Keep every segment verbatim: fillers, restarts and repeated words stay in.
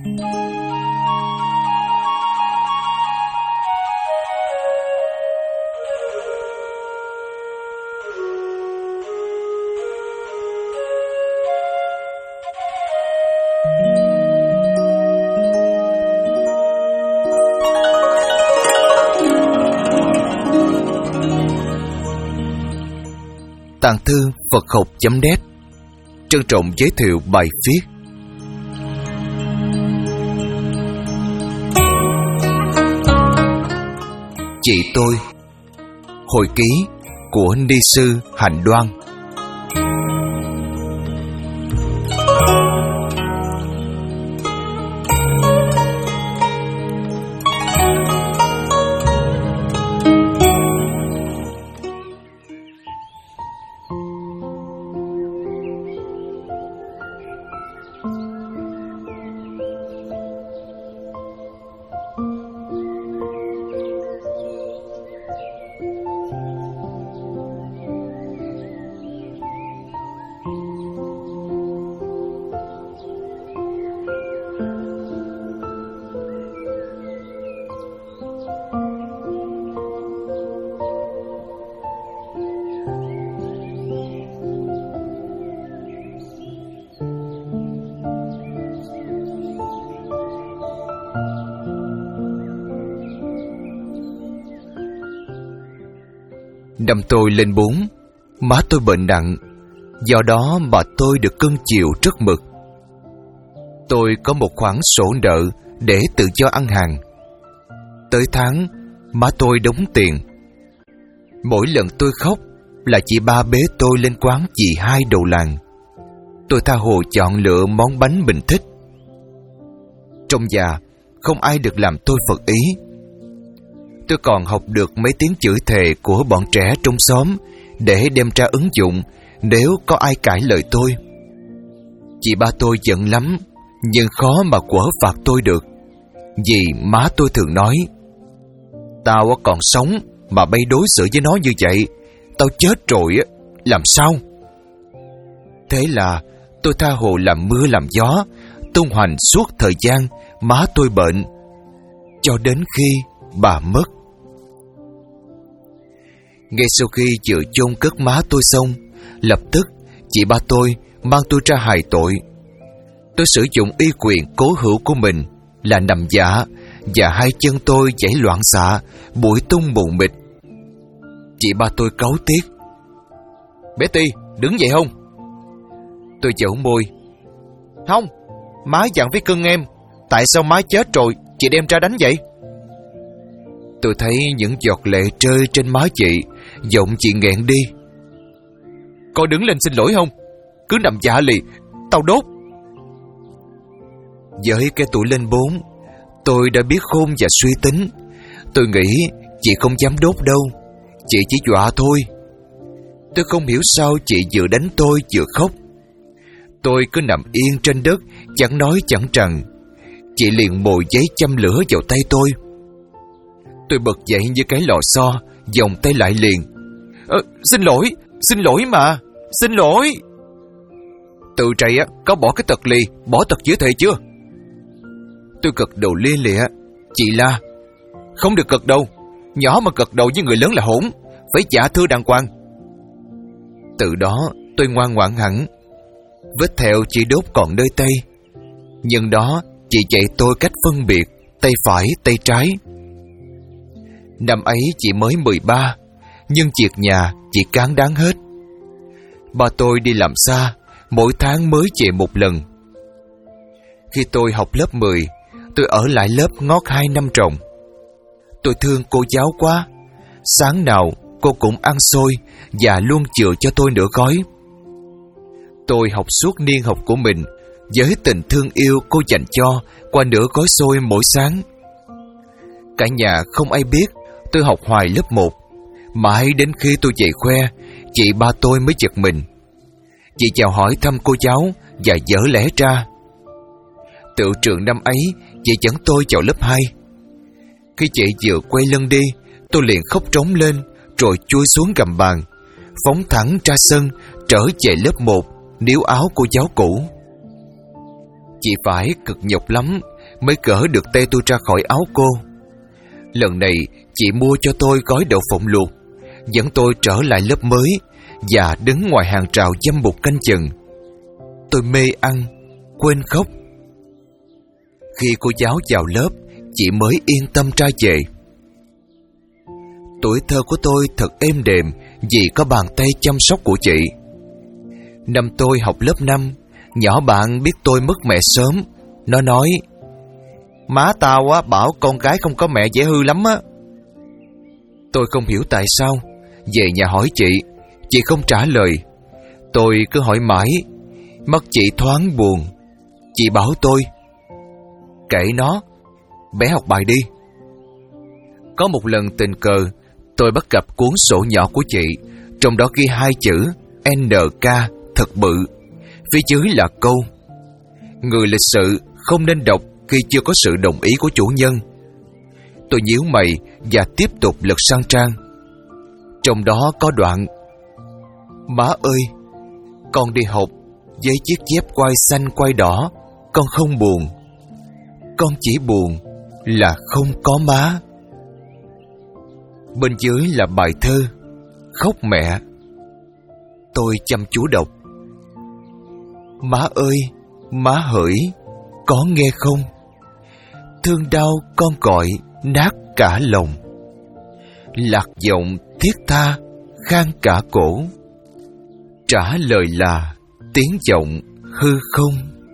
Tàng thư Phật học chấm net trân trọng giới thiệu bài viết Chị tôi, hồi ký của ni sư Hạnh Đoan. Năm tôi lên bốn, má tôi bệnh nặng, do đó mà tôi được cưng chiều rất mực. Tôi có một khoản sổ nợ để tự do ăn hàng. Tới tháng, má tôi đóng tiền. Mỗi lần tôi khóc là chị ba bế tôi lên quán chị hai đầu làng. Tôi tha hồ chọn lựa món bánh mình thích. Trong nhà, không ai được làm tôi phật ý. Tôi còn học được mấy tiếng chửi thề của bọn trẻ trong xóm để đem ra ứng dụng nếu có ai cãi lời tôi. Chị ba tôi giận lắm, nhưng khó mà quở phạt tôi được. Vì má tôi thường nói, tao còn sống mà bay đối xử với nó như vậy, tao chết rồi làm sao? Thế là tôi tha hồ làm mưa làm gió, tung hoành suốt thời gian má tôi bệnh, cho đến khi bà mất. Ngay sau khi vừa chôn cất má tôi xong, lập tức chị ba tôi mang tôi ra hài tội. Tôi sử dụng uy quyền cố hữu của mình là nằm giả, và hai chân tôi chảy loạn xạ, bụi tung mù mịt. Chị ba tôi cáu tiết, bé Ti, đứng dậy không? Tôi dẫu môi, không, má dặn với cưng em, tại sao má chết rồi chị đem ra đánh vậy? Tôi thấy những giọt lệ rơi trên má chị, giọng chị nghẹn đi. Con đứng lên xin lỗi không? Cứ nằm dạ lì, tao đốt. Với cái tuổi lên bốn, tôi đã biết khôn và suy tính. Tôi nghĩ chị không dám đốt đâu, chị chỉ dọa thôi. Tôi không hiểu sao chị vừa đánh tôi vừa khóc. Tôi cứ nằm yên trên đất, chẳng nói chẳng rằng. Chị liền mồi giấy châm lửa vào tay tôi. Tôi bật dậy như cái lò xo, vòng tay lại liền. Ờ, xin lỗi, xin lỗi mà, xin lỗi. Tự trầy á, có bỏ cái tật lì, bỏ tật chữa thề chưa? Tôi gật đầu lia lịa. Chị la, không được gật đầu, nhỏ mà gật đầu với người lớn là hỗn, phải dạ thưa đàng hoàng. Từ đó tôi ngoan ngoãn hẳn. Vết thẹo chị đốt còn nơi tay, nhưng đó chị dạy tôi cách phân biệt tay phải, tay trái. Năm ấy chị mới mười ba, nhưng việc nhà chị cán đáng hết. Ba tôi đi làm xa, mỗi tháng mới về một lần. Khi tôi học lớp mười, tôi ở lại lớp ngót hai năm tròn. Tôi thương cô giáo quá. Sáng nào cô cũng ăn xôi và luôn chừa cho tôi nửa gói. Tôi học suốt niên học của mình với tình thương yêu cô dành cho qua nửa gói xôi mỗi sáng. Cả nhà không ai biết tôi học hoài lớp một. Mãi đến khi tôi về khoe, chị ba tôi mới giật mình. Chị chào hỏi thăm cô giáo và dở lẽ ra. Tự trường năm ấy, chị dẫn tôi vào lớp hai. Khi chị vừa quay lưng đi, tôi liền khóc trống lên, rồi chui xuống gầm bàn, phóng thẳng ra sân, trở về lớp một, níu áo cô giáo cũ. Chị phải cực nhọc lắm mới cỡ được tay tôi ra khỏi áo cô. Lần này chị mua cho tôi gói đậu phộng luộc, dẫn tôi trở lại lớp mới và đứng ngoài hàng rào dăm bụt canh chừng. Tôi mê ăn, quên khóc. Khi cô giáo vào lớp, chị mới yên tâm ra về. Tuổi thơ của tôi thật êm đềm vì có bàn tay chăm sóc của chị. Năm tôi học lớp năm, nhỏ bạn biết tôi mất mẹ sớm. Nó nói: má tao á bảo con gái không có mẹ dễ hư lắm á. Tôi không hiểu tại sao. Về nhà hỏi chị, chị không trả lời. Tôi cứ hỏi mãi. Mắt chị thoáng buồn. Chị bảo tôi: kệ nó, bé học bài đi. Có một lần tình cờ tôi bắt gặp cuốn sổ nhỏ của chị, trong đó ghi hai chữ en ca thật bự. Phía dưới là câu: người lịch sự không nên đọc khi chưa có sự đồng ý của chủ nhân. Tôi nhíu mày và tiếp tục lật sang trang. Trong đó có đoạn: má ơi, con đi học với chiếc dép quai xanh quai đỏ, con không buồn. Con chỉ buồn là không có má. Bên dưới là bài thơ Khóc mẹ. Tôi chăm chú đọc: má ơi, má hỡi, có nghe không? Thương đau con gọi nát cả lòng. Lạc giọng thiết tha khang cả cổ. Trả lời là tiếng giọng hư không.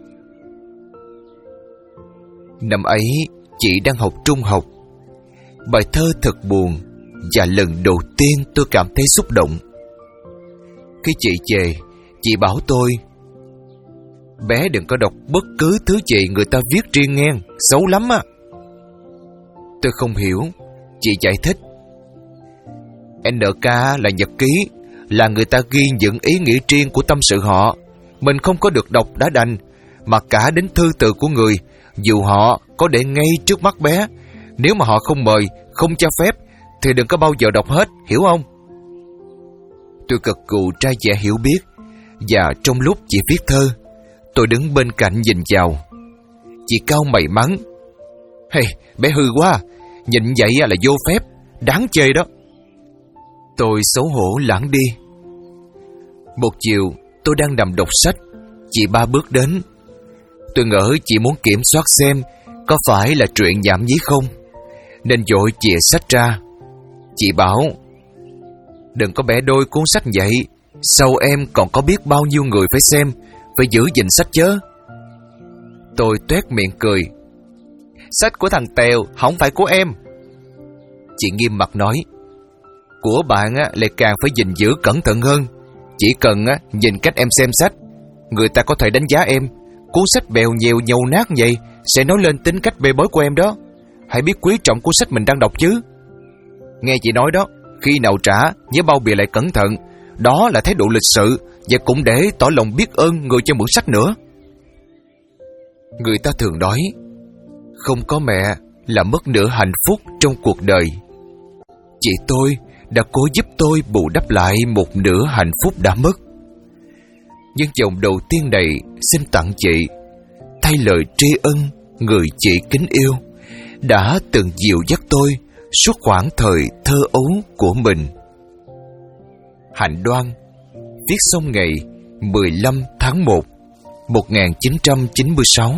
Năm ấy chị đang học trung học. Bài thơ thật buồn, và lần đầu tiên tôi cảm thấy xúc động. Khi chị về, chị bảo tôi: bé đừng có đọc bất cứ thứ gì người ta viết riêng nghe, xấu lắm á. Tôi không hiểu. Chị giải thích: en ca là nhật ký, là người ta ghi những ý nghĩa riêng của tâm sự họ. Mình không có được đọc đã đành, mà cả đến thư từ của người, dù họ có để ngay trước mắt bé, nếu mà họ không mời, không cho phép, thì đừng có bao giờ đọc hết, hiểu không? Tôi gật gù ra vẻ hiểu biết. Và trong lúc chị viết thơ, tôi đứng bên cạnh nhìn vào. Chị cau mày mắng: hey, bé hư quá, nhìn vậy là vô phép, đáng chê đó. Tôi xấu hổ lãng đi. Một chiều tôi đang nằm đọc sách, chị ba bước đến. Tôi ngỡ chị muốn kiểm soát xem có phải là truyện nhảm nhí không, nên vội chìa sách ra. Chị bảo: đừng có bẻ đôi cuốn sách vậy, sau em còn có biết bao nhiêu người phải xem, phải giữ gìn sách chớ. Tôi toét miệng cười: sách của thằng Tèo, không phải của em. Chị nghiêm mặt nói: của bạn á, lại càng phải gìn giữ cẩn thận hơn. Chỉ cần á, nhìn cách em xem sách, người ta có thể đánh giá em. Cuốn sách bèo nhèo nhầu nát vậy sẽ nói lên tính cách bê bối của em đó. Hãy biết quý trọng cuốn sách mình đang đọc chứ. Nghe chị nói đó, khi nào trả nhớ bao bì lại cẩn thận. Đó là thái độ lịch sự, và cũng để tỏ lòng biết ơn người cho mượn sách nữa. Người ta thường nói không có mẹ là mất nửa hạnh phúc trong cuộc đời. Chị tôi đã cố giúp tôi bù đắp lại một nửa hạnh phúc đã mất. Nhưng dòng đầu tiên này xin tặng chị, thay lời tri ân người chị kính yêu đã từng dìu dắt tôi suốt khoảng thời thơ ấu của mình. Hạnh Đoan, viết xong ngày mười lăm tháng một một nghìn chín trăm chín mươi sáu.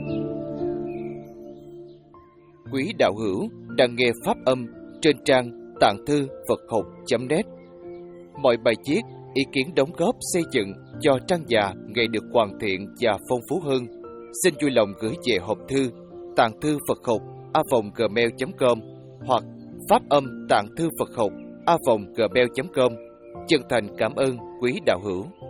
Quý đạo hữu đang nghe pháp âm trên trang tạng thư Phật học chấm net. Mọi bài viết, ý kiến đóng góp xây dựng cho trang già ngày được hoàn thiện và phong phú hơn, xin vui lòng gửi về hộp thư tạng thư Phật học a vòng gmail chấm com hoặc phát âm tạng thư Phật học a vòng gmail chấm com. Chân thành cảm ơn quý đạo hữu.